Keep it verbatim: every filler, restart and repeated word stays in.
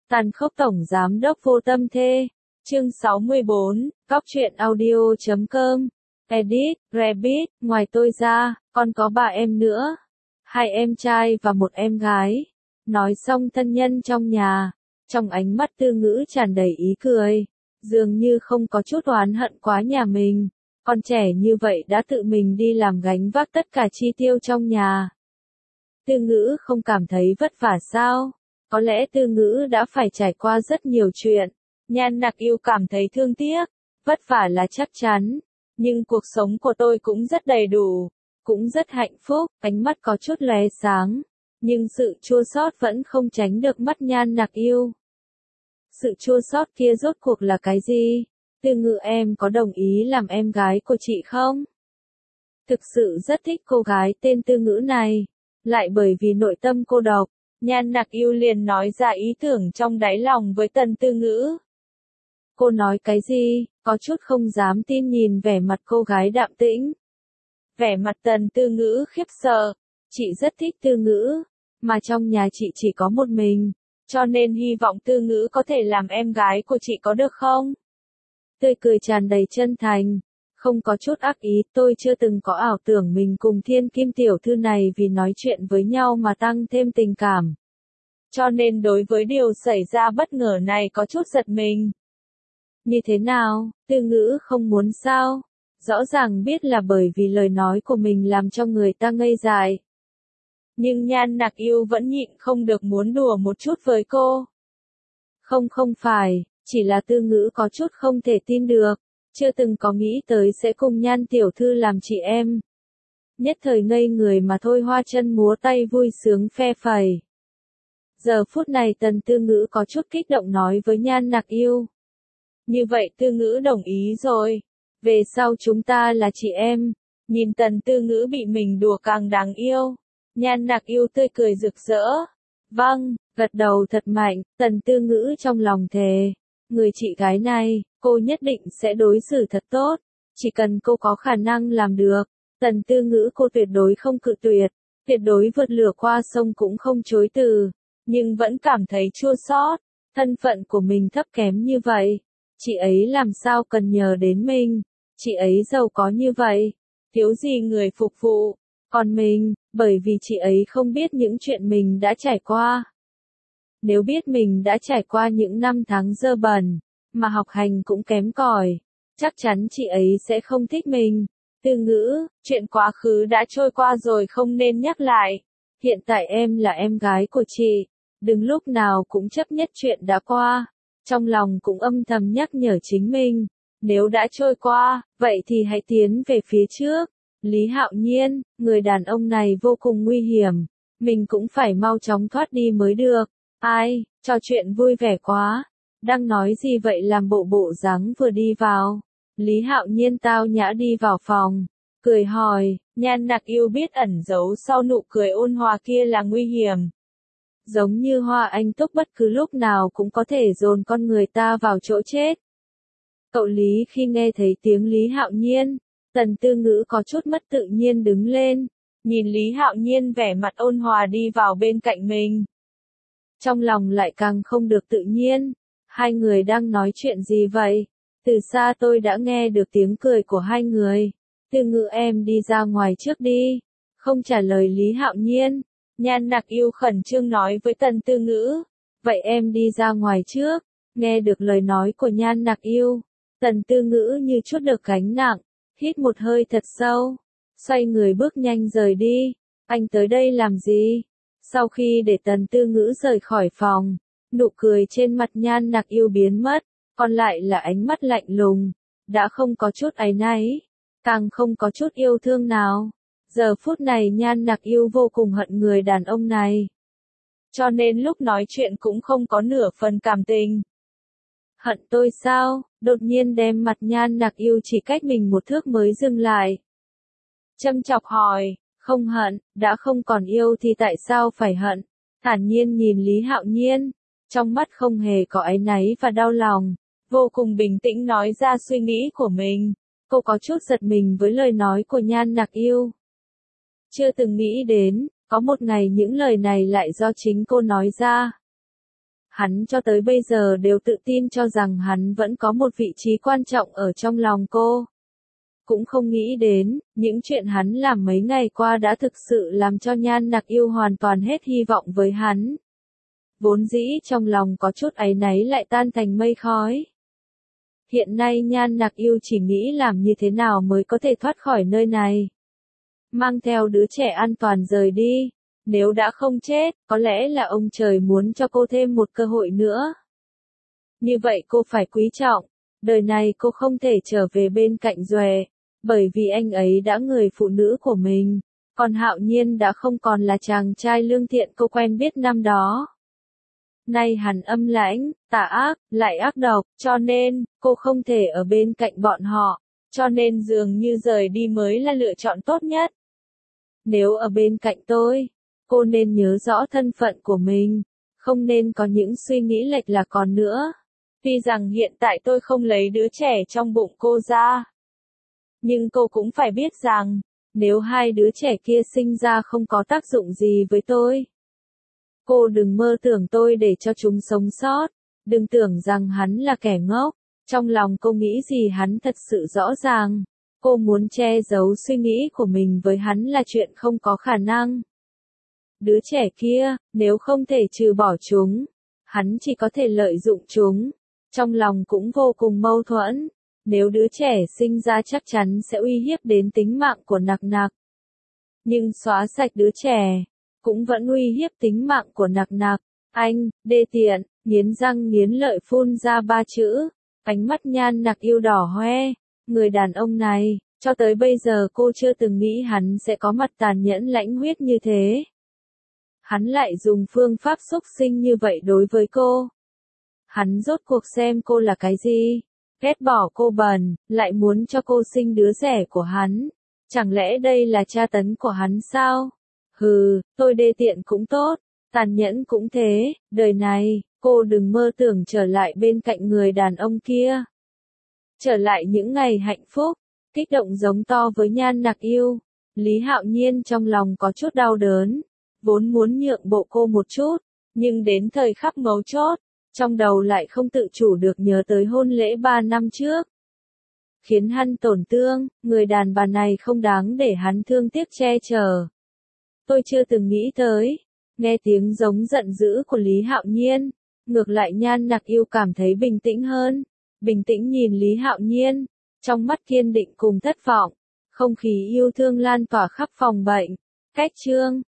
Tàn khốc tổng giám đốc vô tâm thê. Chương sáu mươi bốn, Góc truyện audio chấm com. Edit, Rabbit, ngoài tôi ra, còn có ba em nữa. Hai em trai và một em gái. Nói xong thân nhân trong nhà. Trong ánh mắt Tư Ngữ tràn đầy ý cười. Dường như không có chút oán hận quá nhà mình. Con trẻ như vậy đã tự mình đi làm gánh vác tất cả chi tiêu trong nhà. Tư Ngữ không cảm thấy vất vả sao? Có lẽ Tư Ngữ đã phải trải qua rất nhiều chuyện. Nhan Nặc Yêu cảm thấy thương tiếc. Vất vả là chắc chắn. Nhưng cuộc sống của tôi cũng rất đầy đủ. Cũng rất hạnh phúc. Ánh mắt có chút lóe sáng. Nhưng sự chua xót vẫn không tránh được mắt Nhan Nặc Yêu. Sự chua xót kia rốt cuộc là cái gì? Tư Ngữ em có đồng ý làm em gái của chị không? Thực sự rất thích cô gái tên Tư Ngữ này. Lại bởi vì nội tâm cô độc. Nhan Nặc Yêu liền nói ra ý tưởng trong đáy lòng với Tần Tư Ngữ. Cô nói cái gì? Có chút không dám tin nhìn vẻ mặt cô gái đạm tĩnh. Vẻ mặt Tần Tư Ngữ khiếp sợ. Chị rất thích Tư Ngữ. Mà trong nhà chị chỉ có một mình. Cho nên hy vọng Tư Ngữ có thể làm em gái của chị có được không? Tươi cười tràn đầy chân thành. Không có chút ác ý, tôi chưa từng có ảo tưởng mình cùng Thiên Kim tiểu thư này vì nói chuyện với nhau mà tăng thêm tình cảm. Cho nên đối với điều xảy ra bất ngờ này có chút giật mình. Như thế nào, Tư Ngữ không muốn sao? Rõ ràng biết là bởi vì lời nói của mình làm cho người ta ngây dại. Nhưng Nhan Nặc Yêu vẫn nhịn không được muốn đùa một chút với cô. Không không phải, chỉ là Tư Ngữ có chút không thể tin được. Chưa từng có nghĩ tới sẽ cùng Nhan tiểu thư làm chị em. Nhất thời ngây người mà thôi, hoa chân múa tay vui sướng phe phẩy. Giờ phút này Tần Tư Ngữ có chút kích động nói với Nhan Nặc Yêu. Như vậy Tư Ngữ đồng ý rồi. Về sau chúng ta là chị em. Nhìn Tần Tư Ngữ bị mình đùa càng đáng yêu. Nhan Nặc Yêu tươi cười rực rỡ. Vâng, gật đầu thật mạnh, Tần Tư Ngữ trong lòng thề. Người chị gái này, cô nhất định sẽ đối xử thật tốt. Chỉ cần cô có khả năng làm được. Tần Tư Ngữ cô tuyệt đối không cự tuyệt. Tuyệt đối vượt lửa qua sông cũng không chối từ. Nhưng vẫn cảm thấy chua xót. Thân phận của mình thấp kém như vậy. Chị ấy làm sao cần nhờ đến mình. Chị ấy giàu có như vậy. Thiếu gì người phục vụ. Còn mình, bởi vì chị ấy không biết những chuyện mình đã trải qua. Nếu biết mình đã trải qua những năm tháng dơ bẩn, mà học hành cũng kém cỏi, chắc chắn chị ấy sẽ không thích mình. Tư Ngữ, chuyện quá khứ đã trôi qua rồi không nên nhắc lại. Hiện tại em là em gái của chị. Đừng lúc nào cũng chấp nhất chuyện đã qua. Trong lòng cũng âm thầm nhắc nhở chính mình. Nếu đã trôi qua, vậy thì hãy tiến về phía trước. Lý Hạo Nhiên, người đàn ông này vô cùng nguy hiểm. Mình cũng phải mau chóng thoát đi mới được. Ai, trò chuyện vui vẻ quá. Đang nói gì vậy làm bộ bộ dáng vừa đi vào. Lý Hạo Nhiên tao nhã đi vào phòng. Cười hỏi, Nhan Nặc Yêu biết ẩn giấu sau nụ cười ôn hòa kia là nguy hiểm. Giống như hoa anh túc bất cứ lúc nào cũng có thể dồn con người ta vào chỗ chết. Cậu Lý khi nghe thấy tiếng Lý Hạo Nhiên, Tần Tư Ngữ có chút mất tự nhiên đứng lên. Nhìn Lý Hạo Nhiên vẻ mặt ôn hòa đi vào bên cạnh mình. Trong lòng lại càng không được tự nhiên. Hai người đang nói chuyện gì vậy? Từ xa tôi đã nghe được tiếng cười của hai người. Tư Ngữ em đi ra ngoài trước đi. Không trả lời Lý Hạo Nhiên. Nhan Nặc Yêu khẩn trương nói với Tần Tư Ngữ. Vậy em đi ra ngoài trước. Nghe được lời nói của Nhan Nặc Yêu. Tần Tư Ngữ như chút được gánh nặng. Hít một hơi thật sâu. Xoay người bước nhanh rời đi. Anh tới đây làm gì? Sau khi để Tần Tư Ngữ rời khỏi phòng, nụ cười trên mặt Nhan Nặc Yêu biến mất, còn lại là ánh mắt lạnh lùng, đã không có chút áy náy, càng không có chút yêu thương nào. Giờ phút này Nhan Nặc Yêu vô cùng hận người đàn ông này. Cho nên lúc nói chuyện cũng không có nửa phần cảm tình. Hận tôi sao? Đột nhiên đem mặt Nhan Nặc Yêu chỉ cách mình một thước mới dừng lại. Châm chọc hỏi. Không hận, đã không còn yêu thì tại sao phải hận? Thản nhiên nhìn Lý Hạo Nhiên, trong mắt không hề có áy náy và đau lòng, vô cùng bình tĩnh nói ra suy nghĩ của mình. Cô có chút giật mình với lời nói của Nhan Nặc Yêu. Chưa từng nghĩ đến, có một ngày những lời này lại do chính cô nói ra. Hắn cho tới bây giờ đều tự tin cho rằng hắn vẫn có một vị trí quan trọng ở trong lòng cô. Cũng không nghĩ đến, những chuyện hắn làm mấy ngày qua đã thực sự làm cho Nhan Nặc Yêu hoàn toàn hết hy vọng với hắn. Vốn dĩ trong lòng có chút áy náy lại tan thành mây khói. Hiện nay Nhan Nặc Yêu chỉ nghĩ làm như thế nào mới có thể thoát khỏi nơi này. Mang theo đứa trẻ an toàn rời đi. Nếu đã không chết, có lẽ là ông trời muốn cho cô thêm một cơ hội nữa. Như vậy cô phải quý trọng. Đời này cô không thể trở về bên cạnh Duệ, bởi vì anh ấy đã người phụ nữ của mình. Còn Hạo Nhiên đã không còn là chàng trai lương thiện cô quen biết năm đó. Nay hắn âm lãnh, tà ác, lại ác độc, cho nên, cô không thể ở bên cạnh bọn họ. Cho nên dường như rời đi mới là lựa chọn tốt nhất. Nếu ở bên cạnh tôi, cô nên nhớ rõ thân phận của mình, không nên có những suy nghĩ lệch lạc còn nữa. Tuy rằng hiện tại tôi không lấy đứa trẻ trong bụng cô ra. Nhưng cô cũng phải biết rằng, nếu hai đứa trẻ kia sinh ra không có tác dụng gì với tôi. Cô đừng mơ tưởng tôi để cho chúng sống sót, đừng tưởng rằng hắn là kẻ ngốc. Trong lòng cô nghĩ gì hắn thật sự rõ ràng. Cô muốn che giấu suy nghĩ của mình với hắn là chuyện không có khả năng. Đứa trẻ kia, nếu không thể trừ bỏ chúng, hắn chỉ có thể lợi dụng chúng. Trong lòng cũng vô cùng mâu thuẫn. Nếu đứa trẻ sinh ra chắc chắn sẽ uy hiếp đến tính mạng của Nặc Nặc. Nhưng xóa sạch đứa trẻ, cũng vẫn uy hiếp tính mạng của Nặc Nặc. Anh, đê tiện, nghiến răng nghiến lợi phun ra ba chữ. Ánh mắt Nhan Nặc Yêu đỏ hoe. Người đàn ông này, cho tới bây giờ cô chưa từng nghĩ hắn sẽ có mặt tàn nhẫn lãnh huyết như thế. Hắn lại dùng phương pháp xúc sinh như vậy đối với cô. Hắn rốt cuộc xem cô là cái gì? Ghét bỏ cô bẩn, lại muốn cho cô sinh đứa rẻ của hắn. Chẳng lẽ đây là tra tấn của hắn sao? Hừ, tôi đê tiện cũng tốt, tàn nhẫn cũng thế, đời này, cô đừng mơ tưởng trở lại bên cạnh người đàn ông kia. Trở lại những ngày hạnh phúc, kích động giống to với Nhan Nặc Yêu. Lý Hạo Nhiên trong lòng có chút đau đớn, vốn muốn nhượng bộ cô một chút, nhưng đến thời khắc mấu chốt, trong đầu lại không tự chủ được nhớ tới hôn lễ ba năm trước. Khiến hắn tổn thương, người đàn bà này không đáng để hắn thương tiếc che chở. Tôi chưa từng nghĩ tới, nghe tiếng giống giận dữ của Lý Hạo Nhiên, ngược lại Nhan Nặc Yêu cảm thấy bình tĩnh hơn. Bình tĩnh nhìn Lý Hạo Nhiên, trong mắt kiên định cùng thất vọng, không khí yêu thương lan tỏa khắp phòng bệnh. Cách chương